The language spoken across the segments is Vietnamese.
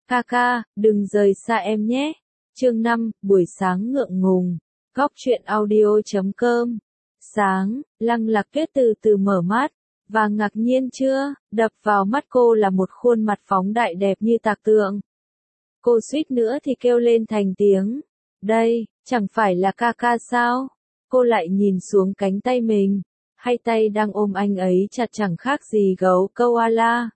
Ca ca, đừng rời xa em nhé. Chương 5, buổi sáng ngượng ngùng. Góc truyện audio.com. Sáng, Lăng Lạc Tuyết từ từ mở mắt, và ngạc nhiên chưa, đập vào mắt cô là một khuôn mặt phóng đại đẹp như tạc tượng. Cô suýt nữa thì kêu lên thành tiếng. Đây, chẳng phải là ca ca sao? Cô lại nhìn xuống cánh tay mình, hai tay đang ôm anh ấy chặt chẳng khác gì gấu koala.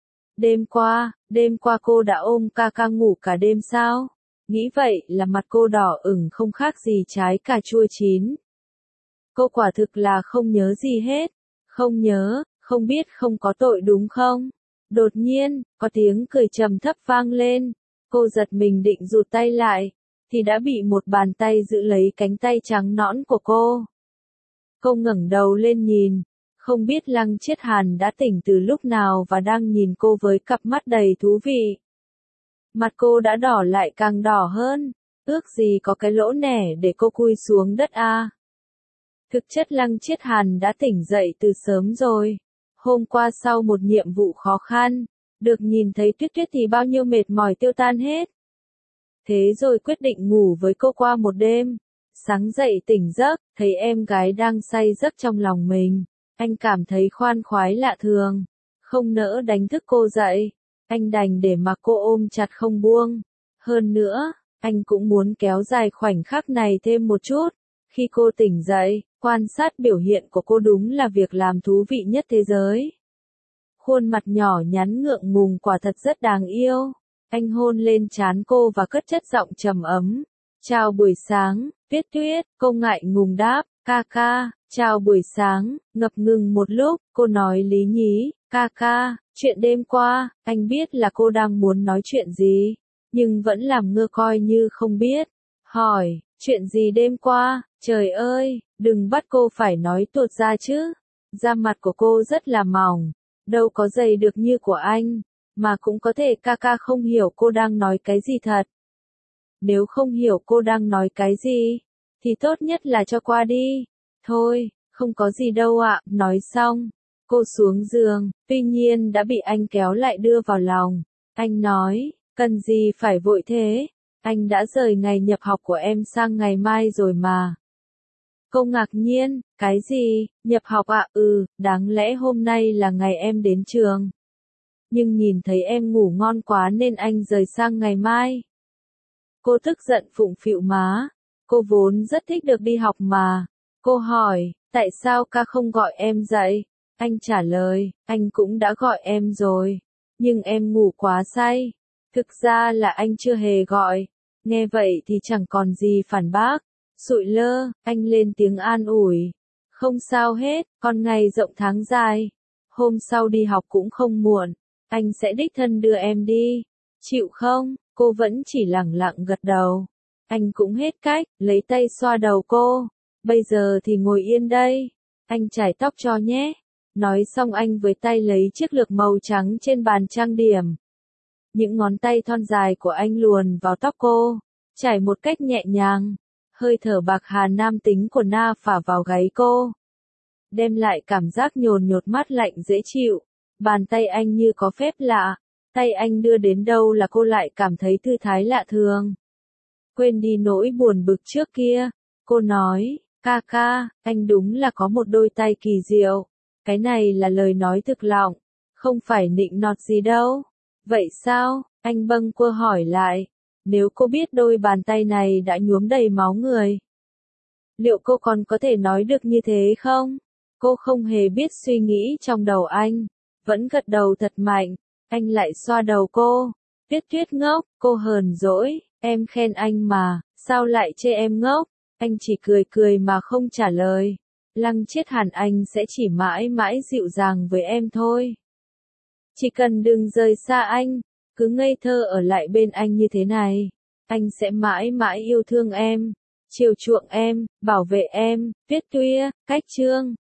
Đêm qua cô đã ôm ca ca ngủ cả đêm sao? Nghĩ vậy là mặt cô đỏ ửng không khác gì trái cà chua chín. Cô quả thực là không nhớ gì hết. Không nhớ, không biết không có tội đúng không? Đột nhiên, có tiếng cười trầm thấp vang lên. Cô giật mình định rụt tay lại, thì đã bị một bàn tay giữ lấy cánh tay trắng nõn của cô. Cô ngẩng đầu lên nhìn, không biết Lăng Chiết Hàn đã tỉnh từ lúc nào và đang nhìn cô với cặp mắt đầy thú vị. Mặt cô đã đỏ lại càng đỏ hơn, ước gì có cái lỗ nẻ để cô cúi xuống đất a. Thực chất Lăng Chiết Hàn đã tỉnh dậy từ sớm rồi. Hôm qua sau một nhiệm vụ khó khăn, được nhìn thấy Tuyết Tuyết thì bao nhiêu mệt mỏi tiêu tan hết. Thế rồi quyết định ngủ với cô qua một đêm. Sáng dậy tỉnh giấc, thấy em gái đang say giấc trong lòng mình. Anh cảm thấy khoan khoái lạ thường. Không nỡ đánh thức cô dậy. Anh đành để mặc cô ôm chặt không buông. Hơn nữa, anh cũng muốn kéo dài khoảnh khắc này thêm một chút. Khi cô tỉnh dậy, quan sát biểu hiện của cô đúng là việc làm thú vị nhất thế giới. Khuôn mặt nhỏ nhắn ngượng ngùng quả thật rất đáng yêu. Anh hôn lên trán cô và cất chất giọng trầm ấm. Chào buổi sáng, Tuyết Tuyết, cô ngại ngùng đáp, ca ca, chào buổi sáng, ngập ngừng một lúc, cô nói lý nhí, ca ca, chuyện đêm qua, anh biết là cô đang muốn nói chuyện gì, nhưng vẫn làm ngơ coi như không biết. Hỏi, chuyện gì đêm qua, trời ơi, đừng bắt cô phải nói tuột ra chứ. Da mặt của cô rất là mỏng, đâu có dày được như của anh, mà cũng có thể ca ca không hiểu cô đang nói cái gì thật. Nếu không hiểu cô đang nói cái gì, thì tốt nhất là cho qua đi. Thôi, không có gì đâu ạ. Nói xong, cô xuống giường, tuy nhiên đã bị anh kéo lại đưa vào lòng. Anh nói, cần gì phải vội thế, anh đã rời ngày nhập học của em sang ngày mai rồi mà. Cô ngạc nhiên, cái gì, nhập học ạ? Đáng lẽ hôm nay là ngày em đến trường. Nhưng nhìn thấy em ngủ ngon quá nên anh rời sang ngày mai. Cô tức giận phụng phịu má, cô vốn rất thích được đi học mà. Cô hỏi, tại sao ca không gọi em dậy? Anh trả lời, anh cũng đã gọi em rồi, nhưng em ngủ quá say. Thực ra là anh chưa hề gọi. Nghe vậy thì chẳng còn gì phản bác. Sụi lơ, anh lên tiếng an ủi. Không sao hết, con ngày rộng tháng dài. Hôm sau đi học cũng không muộn, anh sẽ đích thân đưa em đi. Chịu không? Cô vẫn chỉ lẳng lặng gật đầu. Anh cũng hết cách, lấy tay xoa đầu cô. Bây giờ thì ngồi yên đây. Anh chải tóc cho nhé. Nói xong anh với tay lấy chiếc lược màu trắng trên bàn trang điểm. Những ngón tay thon dài của anh luồn vào tóc cô, chải một cách nhẹ nhàng. Hơi thở bạc hà nam tính của Na phả vào gáy cô, đem lại cảm giác nhồn nhột mát lạnh dễ chịu. Bàn tay anh như có phép lạ. Tay anh đưa đến đâu là cô lại cảm thấy thư thái lạ thường. Quên đi nỗi buồn bực trước kia, cô nói, ca ca, anh đúng là có một đôi tay kỳ diệu. Cái này là lời nói thực lòng, không phải nịnh nọt gì đâu. Vậy sao? Anh bâng quơ hỏi lại. Nếu cô biết đôi bàn tay này đã nhuốm đầy máu người, liệu cô còn có thể nói được như thế không? Cô không hề biết suy nghĩ trong đầu anh, vẫn gật đầu thật mạnh. Anh lại xoa đầu cô. Tuyết Tuyết ngốc, cô hờn dỗi, em khen anh mà, sao lại chê em ngốc? Anh chỉ cười cười mà không trả lời. Lăng Chiết Hàn anh sẽ chỉ mãi mãi dịu dàng với em thôi. Chỉ cần đừng rời xa anh, cứ ngây thơ ở lại bên anh như thế này. Anh sẽ mãi mãi yêu thương em, chiều chuộng em, bảo vệ em. Tuyết Tuyết, cách chương.